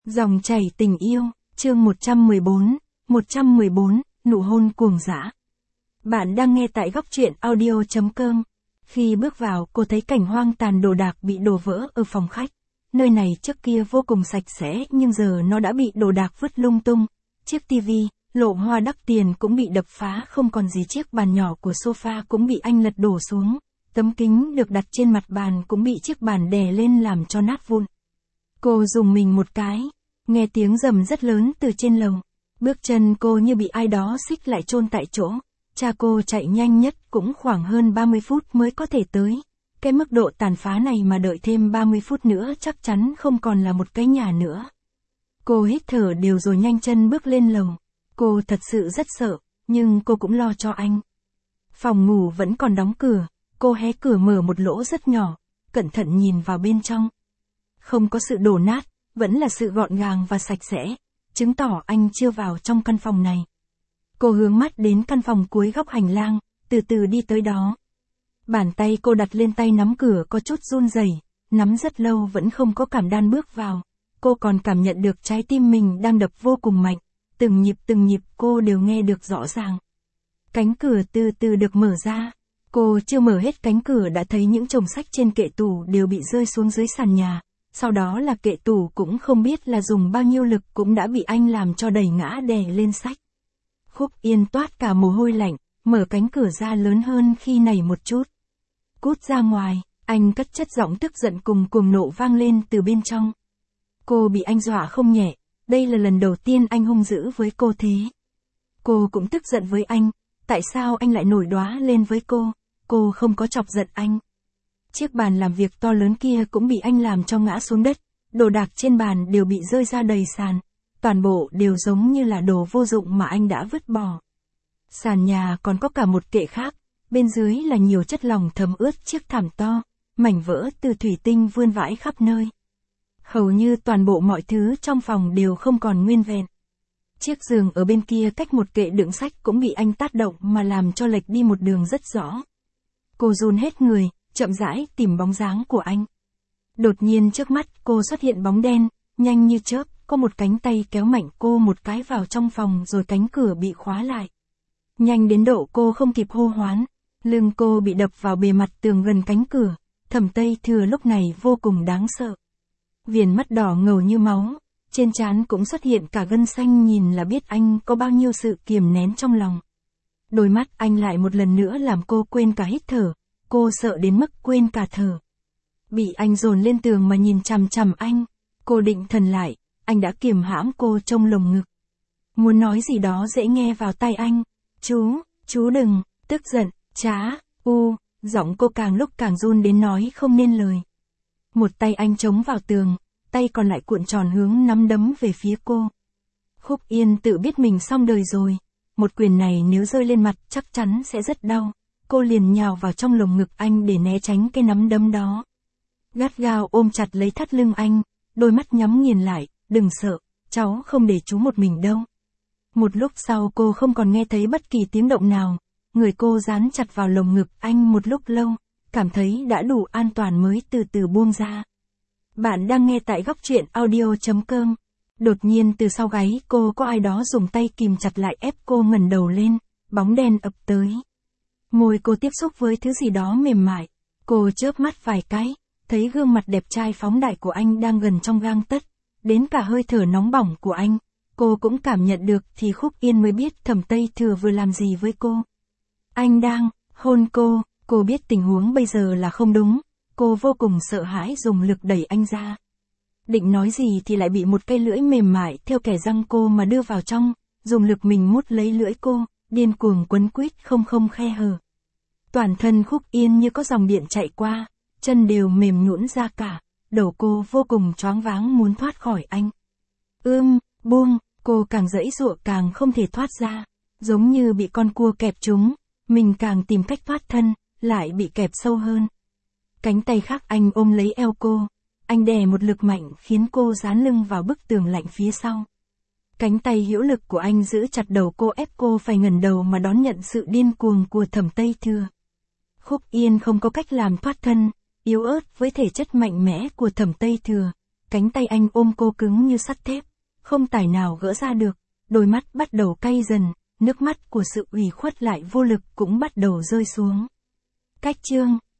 Dòng chảy tình yêu, chương 114, nụ hôn cuồng dã. Bạn đang nghe tại góc truyện audio.com. Khi bước vào, cô thấy cảnh hoang tàn đồ đạc bị đổ vỡ ở phòng khách. Nơi này trước kia vô cùng sạch sẽ nhưng giờ nó đã bị đồ đạc vứt lung tung. Chiếc tivi, lọ hoa đắt tiền cũng bị đập phá, không còn gì, chiếc bàn nhỏ của sofa cũng bị anh lật đổ xuống. Tấm kính được đặt trên mặt bàn cũng bị chiếc bàn đè lên làm cho nát vụn. Cô rùng mình một cái, nghe tiếng rầm rất lớn từ trên lầu. Bước chân cô như bị ai đó xích lại chôn tại chỗ. Cha cô chạy nhanh nhất cũng khoảng hơn 30 phút mới có thể tới. Cái mức độ tàn phá này mà đợi thêm 30 phút nữa chắc chắn không còn là một cái nhà nữa. Cô hít thở đều rồi nhanh chân bước lên lầu. Cô thật sự rất sợ, nhưng cô cũng lo cho anh. Phòng ngủ vẫn còn đóng cửa, cô hé cửa mở một lỗ rất nhỏ, cẩn thận nhìn vào bên trong. Không có sự đổ nát, vẫn là sự gọn gàng và sạch sẽ, chứng tỏ anh chưa vào trong căn phòng này. Cô hướng mắt đến căn phòng cuối góc hành lang, từ từ đi tới đó. Bàn tay cô đặt lên tay nắm cửa có chút run rẩy, nắm rất lâu vẫn không có cảm đan bước vào. Cô còn cảm nhận được trái tim mình đang đập vô cùng mạnh, từng nhịp cô đều nghe được rõ ràng. Cánh cửa từ từ được mở ra. Cô chưa mở hết cánh cửa đã thấy những chồng sách trên kệ tủ đều bị rơi xuống dưới sàn nhà. Sau đó là kệ tủ cũng không biết là dùng bao nhiêu lực cũng đã bị anh làm cho đẩy ngã đè lên sách. Khúc Yên toát cả mồ hôi lạnh, mở cánh cửa ra lớn hơn khi nãy một chút. Cút ra ngoài, anh cất chất giọng tức giận cùng cuồng nộ vang lên từ bên trong. Cô bị anh dọa không nhẹ, đây là lần đầu tiên anh hung dữ với cô thế. Cô cũng tức giận với anh, tại sao anh lại nổi đoá lên với cô không có chọc giận anh. Chiếc bàn làm việc to lớn kia cũng bị anh làm cho ngã xuống đất, đồ đạc trên bàn đều bị rơi ra đầy sàn, toàn bộ đều giống như là đồ vô dụng mà anh đã vứt bỏ. Sàn nhà còn có cả một kệ khác, bên dưới là nhiều chất lỏng thấm ướt chiếc thảm to, mảnh vỡ từ thủy tinh vươn vãi khắp nơi. Hầu như toàn bộ mọi thứ trong phòng đều không còn nguyên vẹn. Chiếc giường ở bên kia cách một kệ đựng sách cũng bị anh tác động mà làm cho lệch đi một đường rất rõ. Cô run hết người, chậm rãi tìm bóng dáng của anh. Đột nhiên trước mắt cô xuất hiện bóng đen, nhanh như chớp, có một cánh tay kéo mạnh cô một cái vào trong phòng rồi cánh cửa bị khóa lại. Nhanh đến độ cô không kịp hô hoán, lưng cô bị đập vào bề mặt tường gần cánh cửa. Thẩm Tây Thừa lúc này vô cùng đáng sợ. Viền mắt đỏ ngầu như máu, trên trán cũng xuất hiện cả gân xanh, nhìn là biết anh có bao nhiêu sự kiềm nén trong lòng. Đôi mắt anh lại một lần nữa làm cô quên cả hít thở. Cô sợ đến mức quên cả thở. Bị anh dồn lên tường mà nhìn chằm chằm anh. Cô định thần lại, anh đã kiềm hãm cô trong lồng ngực. Muốn nói gì đó dễ nghe vào tai anh. Chú đừng, tức giận, giọng cô càng lúc càng run đến nói không nên lời. Một tay anh chống vào tường, tay còn lại cuộn tròn hướng nắm đấm về phía cô. Khúc Yên tự biết mình xong đời rồi. Một quyền này nếu rơi lên mặt chắc chắn sẽ rất đau. Cô liền nhào vào trong lồng ngực anh để né tránh cái nắm đấm đó. Gắt gao ôm chặt lấy thắt lưng anh, đôi mắt nhắm nghiền lại, đừng sợ, cháu không để chú một mình đâu. Một lúc sau cô không còn nghe thấy bất kỳ tiếng động nào, người cô dán chặt vào lồng ngực anh một lúc lâu, cảm thấy đã đủ an toàn mới từ từ buông ra. Bạn đang nghe tại góc truyện audio.com. Đột nhiên từ sau gáy cô có ai đó dùng tay kìm chặt lại ép cô ngẩng đầu lên, bóng đen ập tới. Môi cô tiếp xúc với thứ gì đó mềm mại. Cô chớp mắt vài cái, thấy gương mặt đẹp trai phóng đại của anh đang gần trong gang tấc, đến cả hơi thở nóng bỏng của anh, cô cũng cảm nhận được, thì Khúc Yên mới biết Thẩm Tây Thừa vừa làm gì với cô. Anh đang hôn cô biết tình huống bây giờ là không đúng, cô vô cùng sợ hãi dùng lực đẩy anh ra. Định nói gì thì lại bị một cây lưỡi mềm mại theo kẻ răng cô mà đưa vào trong, dùng lực mình mút lấy lưỡi cô, điên cuồng quấn quýt không khe hở. Toàn thân Khúc Yên như có dòng điện chạy qua, chân đều mềm nhũn ra cả, đầu cô vô cùng choáng váng muốn thoát khỏi anh. Buông, cô càng giãy giụa càng không thể thoát ra, giống như bị con cua kẹp trúng, mình càng tìm cách thoát thân, lại bị kẹp sâu hơn. Cánh tay khác anh ôm lấy eo cô, anh đè một lực mạnh khiến cô dán lưng vào bức tường lạnh phía sau. Cánh tay hữu lực của anh giữ chặt đầu cô, ép cô phải ngẩng đầu mà đón nhận sự điên cuồng của Thẩm Tây Thừa. Khúc Yên không có cách làm thoát thân, yếu ớt với thể chất mạnh mẽ của Thẩm Tây Thừa. Cánh tay anh ôm cô cứng như sắt thép, không tài nào gỡ ra được, đôi mắt bắt đầu cay dần, nước mắt của sự ủy khuất lại vô lực cũng bắt đầu rơi xuống. Cách chương